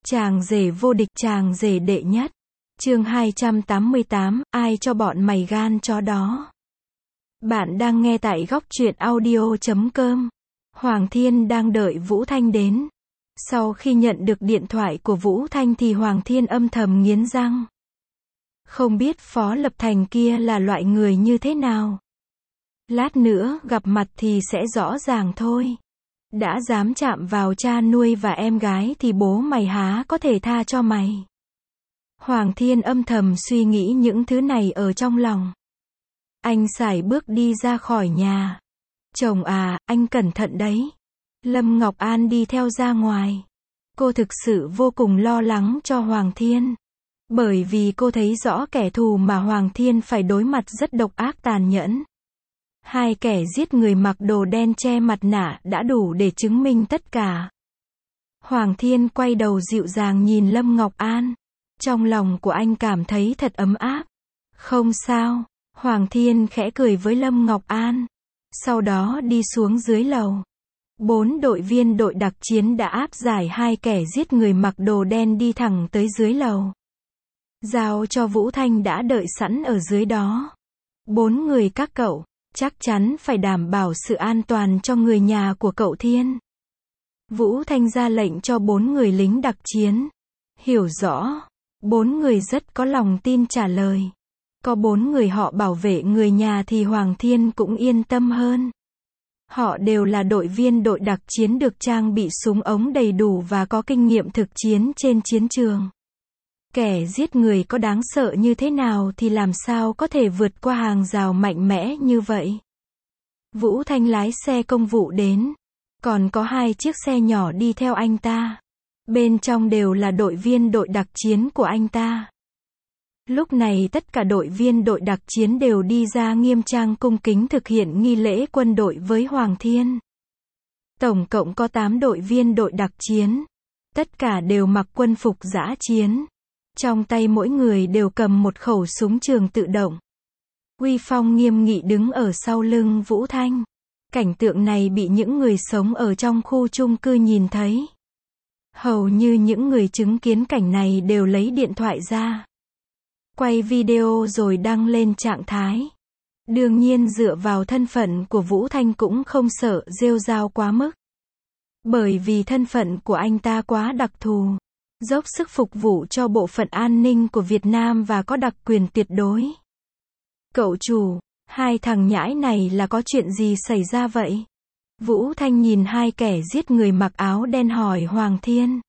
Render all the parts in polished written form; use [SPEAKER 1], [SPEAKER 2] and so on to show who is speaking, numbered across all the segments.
[SPEAKER 1] Chàng rể vô địch, chàng rể đệ nhất. Chương 288, ai cho bọn mày gan chó đó? Bạn đang nghe tại góc truyện audio.com. Hoàng Thiên đang đợi Vũ Thanh đến. Sau khi nhận được điện thoại của Vũ Thanh thì Hoàng Thiên âm thầm nghiến răng. Không biết Phó Lập Thành kia là loại người như thế nào. Lát nữa gặp mặt thì sẽ rõ ràng thôi. Đã dám chạm vào cha nuôi và em gái thì bố mày há có thể tha cho mày. Hoàng Thiên âm thầm suy nghĩ những thứ này ở trong lòng. Anh sải bước đi ra khỏi nhà. Chồng à, anh cẩn thận đấy. Lâm Ngọc An đi theo ra ngoài. Cô thực sự vô cùng lo lắng cho Hoàng Thiên. Bởi vì cô thấy rõ kẻ thù mà Hoàng Thiên phải đối mặt rất độc ác tàn nhẫn. Hai kẻ giết người mặc đồ đen che mặt nạ đã đủ để chứng minh tất cả. Hoàng Thiên quay đầu dịu dàng nhìn Lâm Ngọc An. Trong lòng của anh cảm thấy thật ấm áp. Không sao, Hoàng Thiên khẽ cười với Lâm Ngọc An. Sau đó đi xuống dưới lầu. 4 đội viên đội đặc chiến đã áp giải hai kẻ giết người mặc đồ đen đi thẳng tới dưới lầu. Giao cho Vũ Thanh đã đợi sẵn ở dưới đó. 4 người các cậu, chắc chắn phải đảm bảo sự an toàn cho người nhà của cậu Thiên. Vũ Thanh ra lệnh cho 4 người lính đặc chiến. Hiểu rõ. 4 người rất có lòng tin trả lời. Có 4 người họ bảo vệ người nhà thì Hoàng Thiên cũng yên tâm hơn. Họ đều là đội viên đội đặc chiến được trang bị súng ống đầy đủ và có kinh nghiệm thực chiến trên chiến trường. Kẻ giết người có đáng sợ như thế nào thì làm sao có thể vượt qua hàng rào mạnh mẽ như vậy. Vũ Thanh lái xe công vụ đến. Còn có 2 chiếc xe nhỏ đi theo anh ta. Bên trong đều là đội viên đội đặc chiến của anh ta. Lúc này tất cả đội viên đội đặc chiến đều đi ra nghiêm trang cung kính thực hiện nghi lễ quân đội với Hoàng Thiên. Tổng cộng có 8 đội viên đội đặc chiến. Tất cả đều mặc quân phục dã chiến. Trong tay mỗi người đều cầm một khẩu súng trường tự động. Uy phong nghiêm nghị đứng ở sau lưng Vũ Thanh. Cảnh tượng này bị những người sống ở trong khu chung cư nhìn thấy. Hầu như những người chứng kiến cảnh này đều lấy điện thoại ra. Quay video rồi đăng lên trạng thái. Đương nhiên dựa vào thân phận của Vũ Thanh cũng không sợ rêu rao quá mức. Bởi vì thân phận của anh ta quá đặc thù. Dốc sức phục vụ cho bộ phận an ninh của Việt Nam và có đặc quyền tuyệt đối. Cậu chủ, 2 thằng nhãi này là có chuyện gì xảy ra vậy? Vũ Thanh nhìn 2 kẻ giết người mặc áo đen hỏi Hoàng Thiên.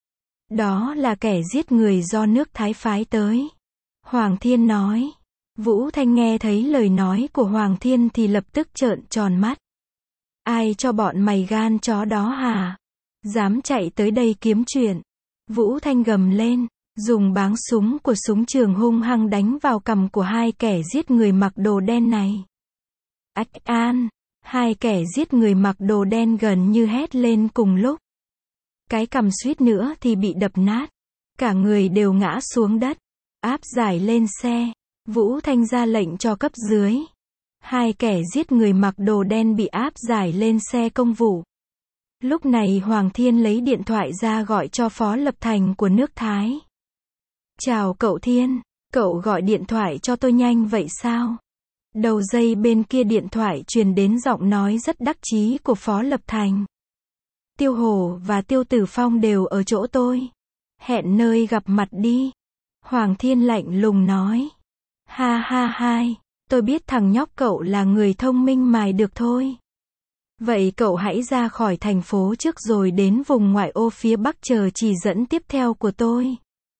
[SPEAKER 1] Đó là kẻ giết người do nước Thái phái tới. Hoàng Thiên nói. Vũ Thanh nghe thấy lời nói của Hoàng Thiên thì lập tức trợn tròn mắt. Ai cho bọn mày gan chó đó hả? Dám chạy tới đây kiếm chuyện. Vũ Thanh gầm lên, dùng báng súng của súng trường hung hăng đánh vào cằm của 2 kẻ giết người mặc đồ đen này. Ách an, 2 kẻ giết người mặc đồ đen gần như hét lên cùng lúc. Cái cằm suýt nữa thì bị đập nát. Cả người đều ngã xuống đất. Áp giải lên xe. Vũ Thanh ra lệnh cho cấp dưới. 2 kẻ giết người mặc đồ đen bị áp giải lên xe công vụ. Lúc này Hoàng Thiên lấy điện thoại ra gọi cho Phó Lập Thành của nước Thái. Chào cậu Thiên, cậu gọi điện thoại cho tôi nhanh vậy sao? Đầu dây bên kia điện thoại truyền đến giọng nói rất đắc chí của Phó Lập Thành. Tiêu Hổ và Tiêu Tử Phong đều ở chỗ tôi. Hẹn nơi gặp mặt đi. Hoàng Thiên lạnh lùng nói. Ha ha hai, tôi biết thằng nhóc cậu là người thông minh mài được thôi. Vậy cậu hãy ra khỏi thành phố trước rồi đến vùng ngoại ô phía bắc chờ chỉ dẫn tiếp theo của tôi.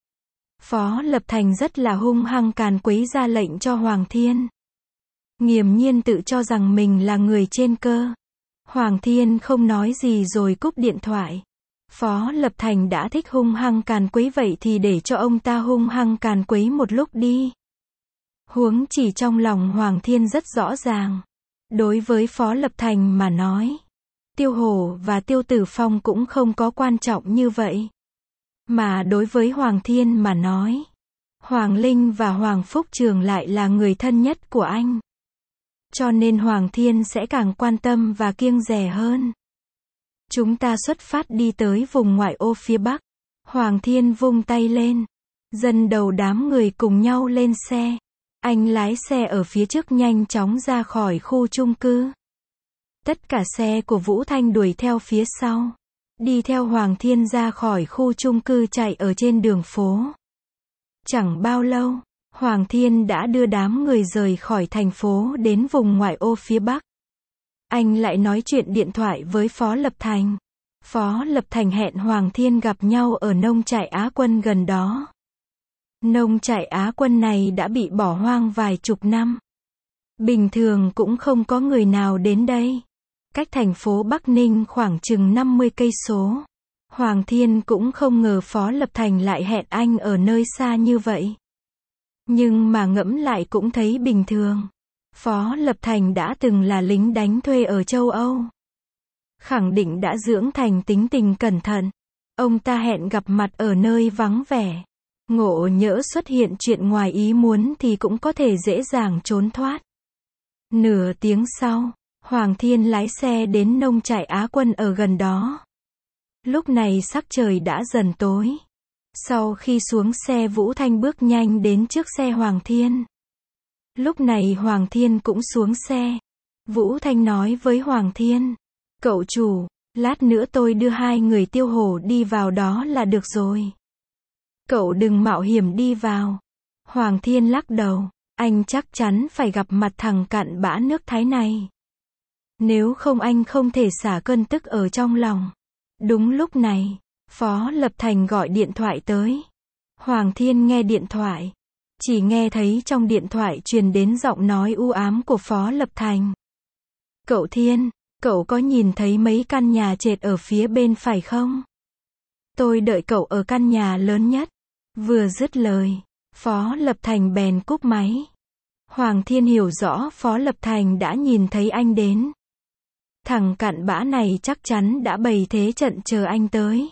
[SPEAKER 1] Phó Lập Thành rất là hung hăng càn quấy ra lệnh cho Hoàng Thiên. Nghiễm nhiên tự cho rằng mình là người trên cơ. Hoàng Thiên không nói gì rồi cúp điện thoại. Phó Lập Thành đã thích hung hăng càn quấy vậy thì để cho ông ta hung hăng càn quấy một lúc đi. Huống chỉ trong lòng Hoàng Thiên rất rõ ràng. Đối với Phó Lập Thành mà nói, Tiêu Hổ và Tiêu Tử Phong cũng không có quan trọng như vậy. Mà đối với Hoàng Thiên mà nói, Hoàng Linh và Hoàng Phúc Trường lại là người thân nhất của anh. Cho nên Hoàng Thiên sẽ càng quan tâm và kiêng dè hơn. Chúng ta xuất phát đi tới vùng ngoại ô phía Bắc. Hoàng Thiên vung tay lên. Dần đầu đám người cùng nhau lên xe. Anh lái xe ở phía trước nhanh chóng ra khỏi khu chung cư. Tất cả xe của Vũ Thanh đuổi theo phía sau. Đi theo Hoàng Thiên ra khỏi khu chung cư chạy ở trên đường phố. Chẳng bao lâu, Hoàng Thiên đã đưa đám người rời khỏi thành phố đến vùng ngoại ô phía Bắc. Anh lại nói chuyện điện thoại với Phó Lập Thành. Phó Lập Thành hẹn Hoàng Thiên gặp nhau ở nông trại Á Quân gần đó. Nông trại Á Quân này đã bị bỏ hoang vài chục năm. Bình thường cũng không có người nào đến đây. Cách thành phố Bắc Ninh khoảng chừng 50 cây số. Hoàng Thiên cũng không ngờ Phó Lập Thành lại hẹn anh ở nơi xa như vậy. Nhưng mà ngẫm lại cũng thấy bình thường. Phó Lập Thành đã từng là lính đánh thuê ở châu Âu. Khẳng định đã dưỡng thành tính tình cẩn thận. Ông ta hẹn gặp mặt ở nơi vắng vẻ. Ngộ nhỡ xuất hiện chuyện ngoài ý muốn thì cũng có thể dễ dàng trốn thoát. Nửa tiếng sau, Hoàng Thiên lái xe đến nông trại Á Quân ở gần đó. Lúc này sắc trời đã dần tối. Sau khi xuống xe Vũ Thanh bước nhanh đến trước xe Hoàng Thiên. Lúc này Hoàng Thiên cũng xuống xe. Vũ Thanh nói với Hoàng Thiên. Cậu chủ, lát nữa tôi đưa 2 người Tiêu Hổ đi vào đó là được rồi. Cậu đừng mạo hiểm đi vào. Hoàng Thiên lắc đầu. Anh chắc chắn phải gặp mặt thằng cặn bã nước Thái này. Nếu không anh không thể xả cơn tức ở trong lòng. Đúng lúc này, Phó Lập Thành gọi điện thoại tới. Hoàng Thiên nghe điện thoại. Chỉ nghe thấy trong điện thoại truyền đến giọng nói u ám của Phó Lập Thành. Cậu Thiên, cậu có nhìn thấy mấy căn nhà trệt ở phía bên phải không? Tôi đợi cậu ở căn nhà lớn nhất. Vừa dứt lời, Phó Lập Thành bèn cúp máy. Hoàng Thiên hiểu rõ Phó Lập Thành đã nhìn thấy anh đến. Thằng cặn bã này chắc chắn đã bày thế trận chờ anh tới.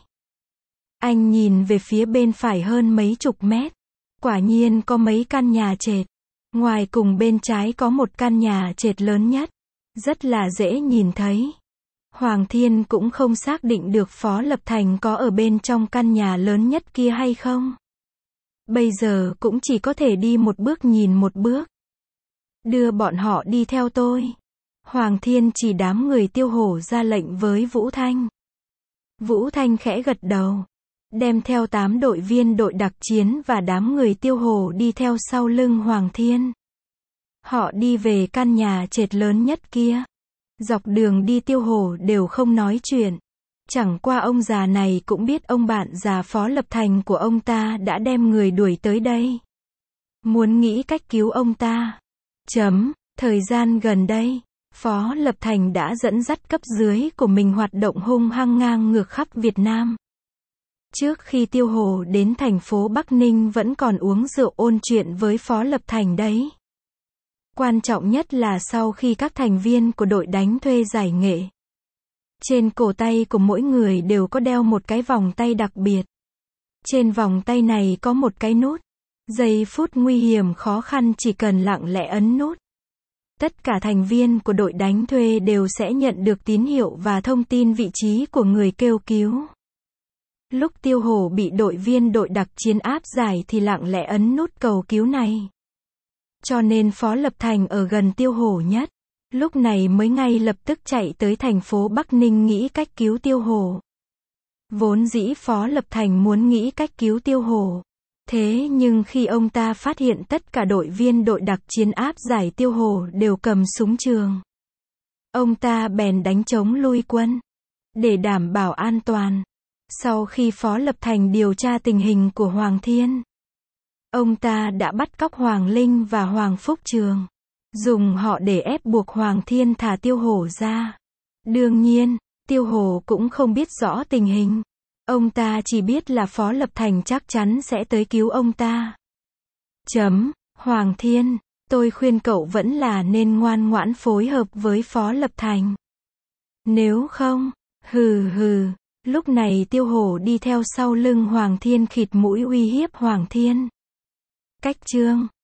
[SPEAKER 1] Anh nhìn về phía bên phải hơn mấy chục mét. Quả nhiên có mấy căn nhà trệt. Ngoài cùng bên trái có một căn nhà trệt lớn nhất. Rất là dễ nhìn thấy. Hoàng Thiên cũng không xác định được Phó Lập Thành có ở bên trong căn nhà lớn nhất kia hay không. Bây giờ cũng chỉ có thể đi một bước nhìn một bước. Đưa bọn họ đi theo tôi. Hoàng Thiên chỉ đám người Tiêu Hổ ra lệnh với Vũ Thanh. Vũ Thanh khẽ gật đầu. Đem theo 8 đội viên đội đặc chiến và đám người Tiêu Hổ đi theo sau lưng Hoàng Thiên. Họ đi về căn nhà trệt lớn nhất kia. Dọc đường đi Tiêu Hổ đều không nói chuyện. Chẳng qua ông già này cũng biết ông bạn già Phó Lập Thành của ông ta đã đem người đuổi tới đây. Muốn nghĩ cách cứu ông ta. Thời gian gần đây, Phó Lập Thành đã dẫn dắt cấp dưới của mình hoạt động hung hăng ngang ngược khắp Việt Nam. Trước khi Tiêu Hổ đến thành phố Bắc Ninh vẫn còn uống rượu ôn chuyện với Phó Lập Thành đấy. Quan trọng nhất là sau khi các thành viên của đội đánh thuê giải nghệ. Trên cổ tay của mỗi người đều có đeo một cái vòng tay đặc biệt. Trên vòng tay này có một cái nút. Giây phút nguy hiểm khó khăn chỉ cần lặng lẽ ấn nút. Tất cả thành viên của đội đánh thuê đều sẽ nhận được tín hiệu và thông tin vị trí của người kêu cứu. Lúc Tiêu Hổ bị đội viên đội đặc chiến áp giải thì lặng lẽ ấn nút cầu cứu này. Cho nên Phó Lập Thành ở gần Tiêu Hổ nhất. Lúc này mới ngay lập tức chạy tới thành phố Bắc Ninh nghĩ cách cứu Tiêu Hổ. Vốn dĩ Phó Lập Thành muốn nghĩ cách cứu Tiêu Hổ. Thế nhưng khi ông ta phát hiện tất cả đội viên đội đặc chiến áp giải Tiêu Hổ đều cầm súng trường. Ông ta bèn đánh trống lui quân. Để đảm bảo an toàn. Sau khi Phó Lập Thành điều tra tình hình của Hoàng Thiên. Ông ta đã bắt cóc Hoàng Linh và Hoàng Phúc Trường. Dùng họ để ép buộc Hoàng Thiên thả Tiêu Hổ ra. Đương nhiên, Tiêu Hổ cũng không biết rõ tình hình. Ông ta chỉ biết là Phó Lập Thành chắc chắn sẽ tới cứu ông ta. Hoàng Thiên, tôi khuyên cậu vẫn là nên ngoan ngoãn phối hợp với Phó Lập Thành. Nếu không, lúc này Tiêu Hổ đi theo sau lưng Hoàng Thiên khịt mũi uy hiếp Hoàng Thiên. Cách chương